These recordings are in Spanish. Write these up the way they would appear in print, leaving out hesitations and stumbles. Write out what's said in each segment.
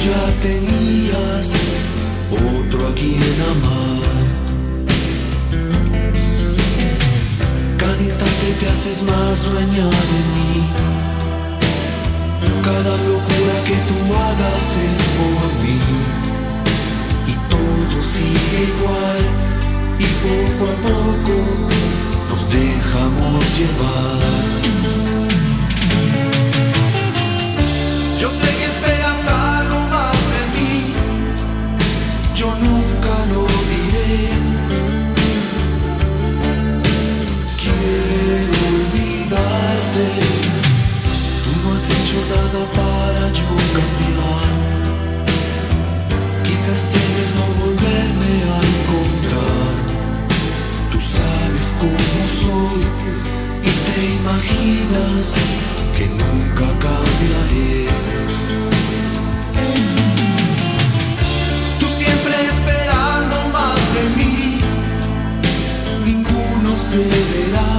ya tenías otro a quien amar. Cada instante te haces más dueña de mí. Cada locura que tú hagas es por mí. Y todo sigue igual, y poco a poco nos dejamos llevar. Yo sé que esperas algo más de mí, yo nunca lo diré. Quiero olvidarte, tú no has hecho nada para yo cambiar. Quizás temes no volverme a encontrar. Tú sabes cómo soy y te imaginas que nunca cambiaré. Tú siempre esperando más de mí, ninguno cederá.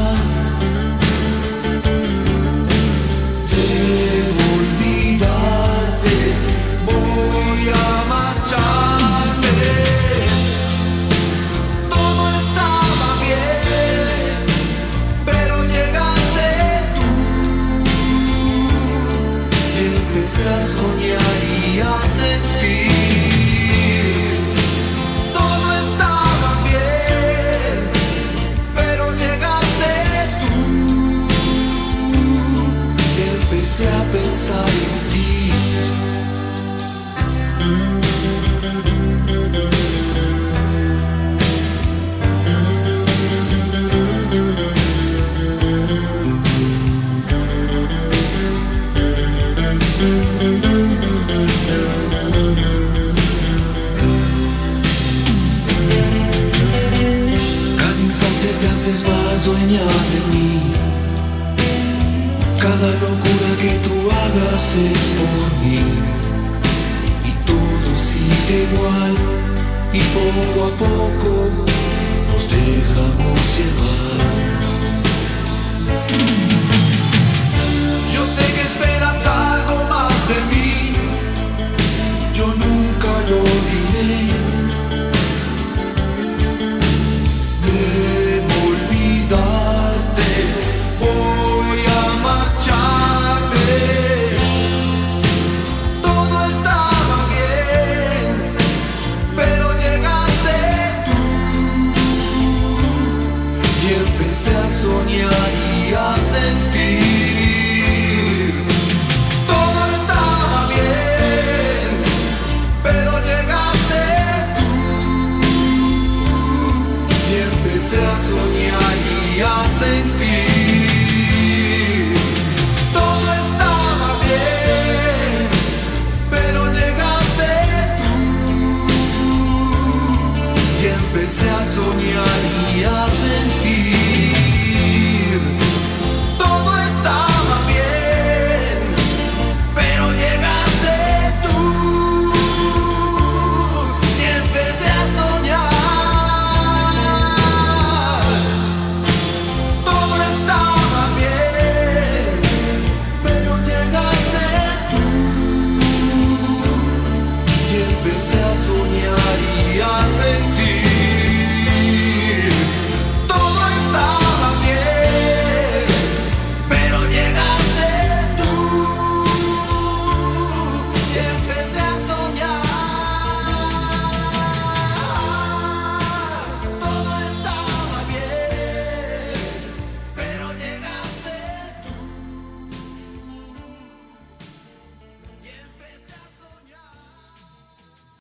Debo olvidarte, voy a marcharme. Todo estaba bien, pero llegaste tú y empecé a soñar y a sentir. Todo estaba bien, pero llegaste tú y empecé a pensar en ti. Cada instante te haces más dueña de mí. Cada locura que tú hagas es por mí. Y todo sigue igual, y poco a poco nos dejamos llevar. Yo sé que esperas algo más de mí, yo no